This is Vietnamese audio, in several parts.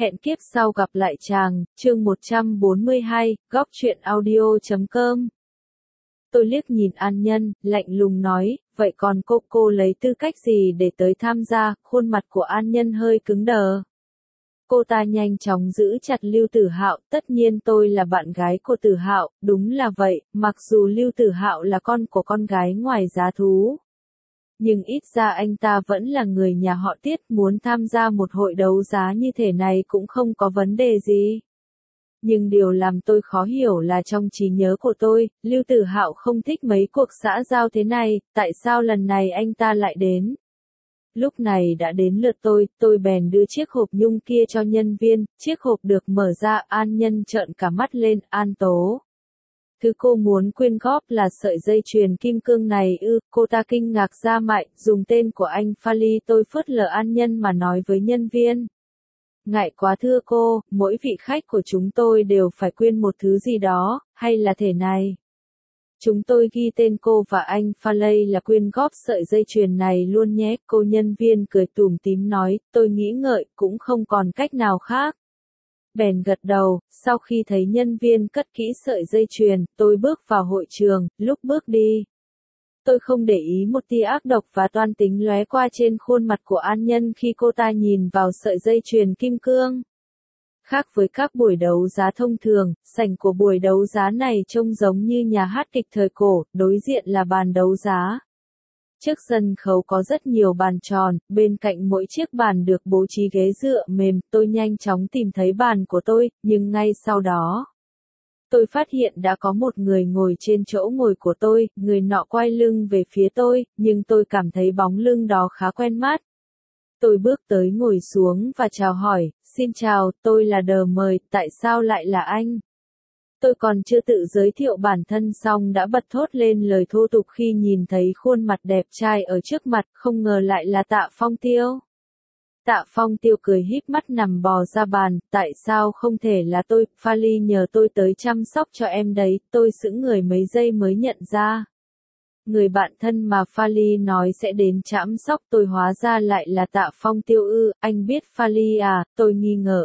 Hẹn kiếp sau gặp lại chàng, chương 142, góc truyện audio.com. Tôi liếc nhìn An Nhân, lạnh lùng nói, vậy còn cô lấy tư cách gì để tới tham gia, khuôn mặt của An Nhân hơi cứng đờ. Cô ta nhanh chóng giữ chặt Lưu Tử Hạo, tất nhiên tôi là bạn gái của Tử Hạo, đúng là vậy, mặc dù Lưu Tử Hạo là con của con gái ngoài giá thú. Nhưng ít ra anh ta vẫn là người nhà họ Tiết, muốn tham gia một hội đấu giá như thế này cũng không có vấn đề gì. Nhưng điều làm tôi khó hiểu là trong trí nhớ của tôi, Lưu Tử Hạo không thích mấy cuộc xã giao thế này, tại sao lần này anh ta lại đến? Lúc này đã đến lượt tôi bèn đưa chiếc hộp nhung kia cho nhân viên, chiếc hộp được mở ra, An Nhân trợn cả mắt lên, An Tố. Thứ cô muốn quyên góp là sợi dây chuyền kim cương này ư, cô ta kinh ngạc ra mại, dùng tên của anh Fali. Tôi phớt lờ An Nhân mà nói với nhân viên. Ngại quá thưa cô, mỗi vị khách của chúng tôi đều phải quyên một thứ gì đó, hay là thế này. Chúng tôi ghi tên cô và anh Fali là quyên góp sợi dây chuyền này luôn nhé, cô nhân viên cười tủm tím nói, tôi nghĩ ngợi, cũng không còn cách nào khác. Bèn gật đầu, sau khi thấy nhân viên cất kỹ sợi dây chuyền, tôi bước vào hội trường, lúc bước đi. Tôi không để ý một tia ác độc và toan tính lóe qua trên khuôn mặt của An Nhân khi cô ta nhìn vào sợi dây chuyền kim cương. Khác với các buổi đấu giá thông thường, sảnh của buổi đấu giá này trông giống như nhà hát kịch thời cổ, đối diện là bàn đấu giá. Trước sân khấu có rất nhiều bàn tròn, bên cạnh mỗi chiếc bàn được bố trí ghế dựa mềm, tôi nhanh chóng tìm thấy bàn của tôi, nhưng ngay sau đó, tôi phát hiện đã có một người ngồi trên chỗ ngồi của tôi, người nọ quay lưng về phía tôi, nhưng tôi cảm thấy bóng lưng đó khá quen mắt. Tôi bước tới ngồi xuống và chào hỏi, xin chào, tôi là Đờ Mời, tại sao lại là anh? Tôi còn chưa tự giới thiệu bản thân xong đã bật thốt lên lời thô tục khi nhìn thấy khuôn mặt đẹp trai ở trước mặt, không ngờ lại là Tạ Phong Tiêu. Tạ Phong Tiêu cười híp mắt nằm bò ra bàn, tại sao không thể là tôi, Fali nhờ tôi tới chăm sóc cho em đấy, tôi sững người mấy giây mới nhận ra. Người bạn thân mà Fali nói sẽ đến chăm sóc tôi hóa ra lại là Tạ Phong Tiêu ư, anh biết Fali à, tôi nghi ngờ,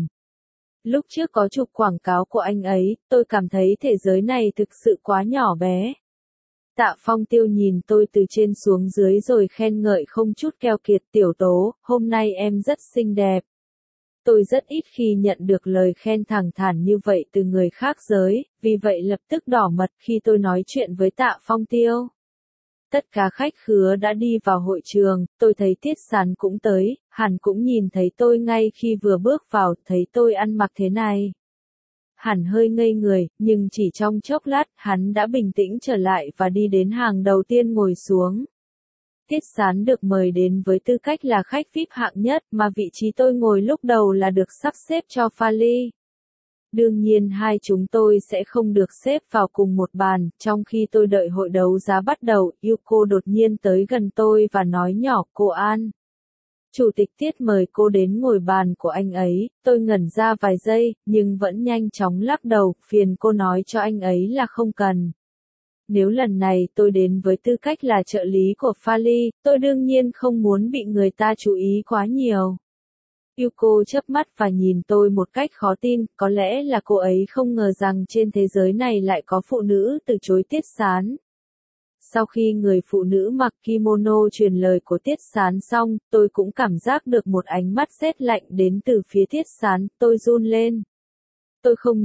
Lúc trước có chụp quảng cáo của anh ấy, tôi cảm thấy thế giới này thực sự quá nhỏ bé. Tạ Phong Tiêu nhìn tôi từ trên xuống dưới rồi khen ngợi không chút keo kiệt, Tiểu Tố, hôm nay em rất xinh đẹp. Tôi rất ít khi nhận được lời khen thẳng thắn như vậy từ người khác giới, vì vậy lập tức đỏ mặt khi tôi nói chuyện với Tạ Phong Tiêu. Tất cả khách khứa đã đi vào hội trường, tôi thấy Tiết Sán cũng tới, hẳn cũng nhìn thấy tôi ngay khi vừa bước vào, thấy tôi ăn mặc thế này. Hẳn hơi ngây người, nhưng chỉ trong chốc lát, hắn đã bình tĩnh trở lại và đi đến hàng đầu tiên ngồi xuống. Tiết Sán được mời đến với tư cách là khách VIP hạng nhất, mà vị trí tôi ngồi lúc đầu là được sắp xếp cho Fali. Đương nhiên hai chúng tôi sẽ không được xếp vào cùng một bàn, trong khi tôi đợi hội đấu giá bắt đầu, Yuko đột nhiên tới gần tôi và nói nhỏ, cô An. Chủ tịch Tiết mời cô đến ngồi bàn của anh ấy, tôi ngẩn ra vài giây, nhưng vẫn nhanh chóng lắc đầu, phiền cô nói cho anh ấy là không cần. Nếu lần này tôi đến với tư cách là trợ lý của Fali, tôi đương nhiên không muốn bị người ta chú ý quá nhiều. Yuko chớp mắt và nhìn tôi một cách khó tin, có lẽ là cô ấy không ngờ rằng trên thế giới này lại có phụ nữ từ chối Tiết Sán. Sau khi người phụ nữ mặc kimono truyền lời của Tiết Sán xong, tôi cũng cảm giác được một ánh mắt rét lạnh đến từ phía Tiết Sán, tôi run lên. Tôi không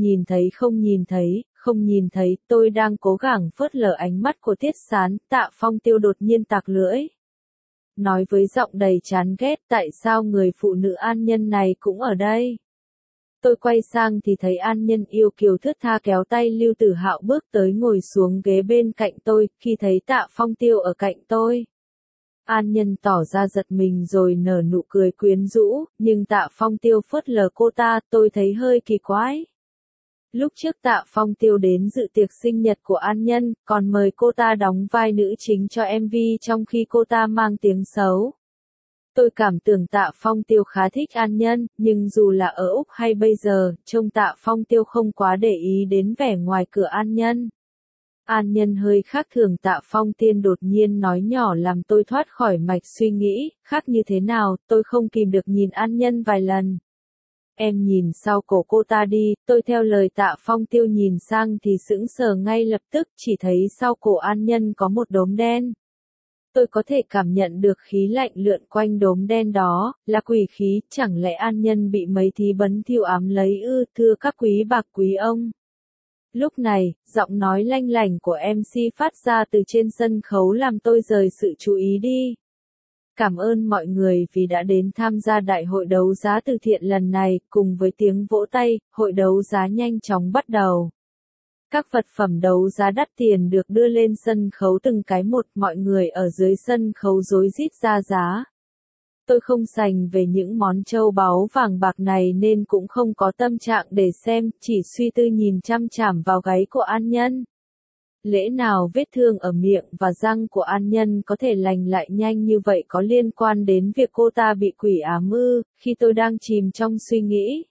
nhìn thấy, tôi đang cố gắng phớt lờ ánh mắt của Tiết Sán, Tạ Phong Tiêu đột nhiên tặc lưỡi. Nói với giọng đầy chán ghét, tại sao người phụ nữ An Nhân này cũng ở đây? Tôi quay sang thì thấy An Nhân yêu kiều thướt tha kéo tay Lưu Tử Hạo bước tới ngồi xuống ghế bên cạnh tôi, khi thấy Tạ Phong Tiêu ở cạnh tôi. An Nhân tỏ ra giật mình rồi nở nụ cười quyến rũ, nhưng Tạ Phong Tiêu phớt lờ cô ta, tôi thấy hơi kỳ quái. Lúc trước Tạ Phong Tiêu đến dự tiệc sinh nhật của An Nhân, còn mời cô ta đóng vai nữ chính cho MV trong khi cô ta mang tiếng xấu. Tôi cảm tưởng Tạ Phong Tiêu khá thích An Nhân, nhưng dù là ở Úc hay bây giờ, trông Tạ Phong Tiêu không quá để ý đến vẻ ngoài cửa An Nhân. An Nhân hơi khác thường, Tạ Phong Tiên đột nhiên nói nhỏ làm tôi thoát khỏi mạch suy nghĩ, khác như thế nào, tôi không kìm được nhìn An Nhân vài lần. Em nhìn sau cổ cô ta đi, tôi theo lời Tạ Phong Tiêu nhìn sang thì sững sờ ngay lập tức, chỉ thấy sau cổ An Nhân có một đốm đen. Tôi có thể cảm nhận được khí lạnh lượn quanh đốm đen đó, là quỷ khí, chẳng lẽ An Nhân bị mấy thí bấn thiêu ám lấy ư, thưa các quý bạc quý ông. Lúc này, giọng nói lanh lảnh của MC phát ra từ trên sân khấu làm tôi rời sự chú ý đi. Cảm ơn mọi người vì đã đến tham gia đại hội đấu giá từ thiện lần này, cùng với tiếng vỗ tay, hội đấu giá nhanh chóng bắt đầu. Các vật phẩm đấu giá đắt tiền được đưa lên sân khấu từng cái một, mọi người ở dưới sân khấu rối rít ra giá. Tôi không sành về những món châu báu vàng bạc này nên cũng không có tâm trạng để xem, chỉ suy tư nhìn chăm chằm vào gáy của An Nhân. Lẽ nào vết thương ở miệng và răng của An Nhân có thể lành lại nhanh như vậy có liên quan đến việc cô ta bị quỷ ám ư, khi tôi đang chìm trong suy nghĩ.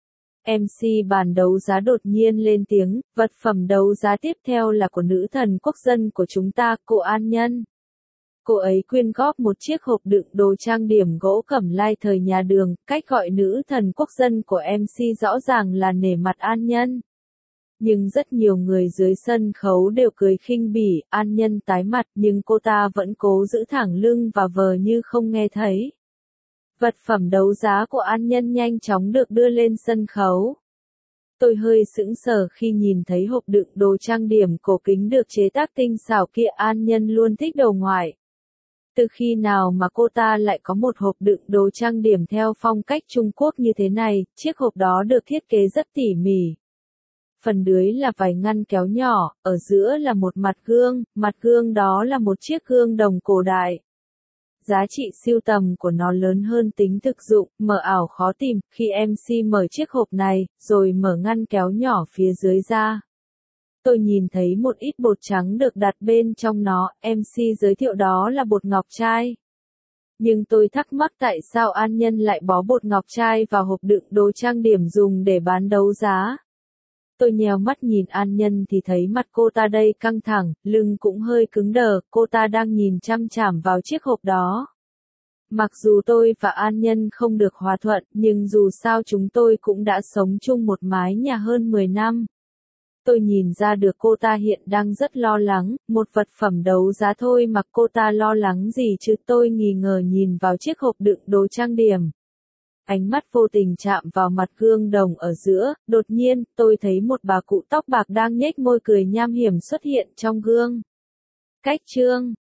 MC bàn đấu giá đột nhiên lên tiếng, vật phẩm đấu giá tiếp theo là của nữ thần quốc dân của chúng ta, cô An Nhân. Cô ấy quyên góp một chiếc hộp đựng đồ trang điểm gỗ cẩm lai thời nhà Đường, cách gọi nữ thần quốc dân của MC rõ ràng là nể mặt An Nhân. Nhưng rất nhiều người dưới sân khấu đều cười khinh bỉ, An Nhân tái mặt nhưng cô ta vẫn cố giữ thẳng lưng và vờ như không nghe thấy. Vật phẩm đấu giá của An Nhân nhanh chóng được đưa lên sân khấu. Tôi hơi sững sờ khi nhìn thấy hộp đựng đồ trang điểm cổ kính được chế tác tinh xảo kia. An Nhân luôn thích đồ ngoại. Từ khi nào mà cô ta lại có một hộp đựng đồ trang điểm theo phong cách Trung Quốc như thế này, chiếc hộp đó được thiết kế rất tỉ mỉ. Phần dưới là vài ngăn kéo nhỏ, ở giữa là một mặt gương đó là một chiếc gương đồng cổ đại. Giá trị sưu tầm của nó lớn hơn tính thực dụng, mờ ảo khó tìm, khi MC mở chiếc hộp này, rồi mở ngăn kéo nhỏ phía dưới ra. Tôi nhìn thấy một ít bột trắng được đặt bên trong nó, MC giới thiệu đó là bột ngọc trai. Nhưng tôi thắc mắc tại sao An Nhân lại bó bột ngọc trai vào hộp đựng đồ trang điểm dùng để bán đấu giá. Tôi nhèo mắt nhìn An Nhân thì thấy mặt cô ta đây căng thẳng, lưng cũng hơi cứng đờ, cô ta đang nhìn chăm chằm vào chiếc hộp đó. Mặc dù tôi và An Nhân không được hòa thuận, nhưng dù sao chúng tôi cũng đã sống chung một mái nhà hơn 10 năm. Tôi nhìn ra được cô ta hiện đang rất lo lắng, một vật phẩm đấu giá thôi mà cô ta lo lắng gì chứ. Tôi nghi ngờ nhìn vào chiếc hộp đựng đồ trang điểm. Ánh mắt vô tình chạm vào mặt gương đồng ở giữa, đột nhiên, tôi thấy một bà cụ tóc bạc đang nhếch môi cười nham hiểm xuất hiện trong gương. Cách chương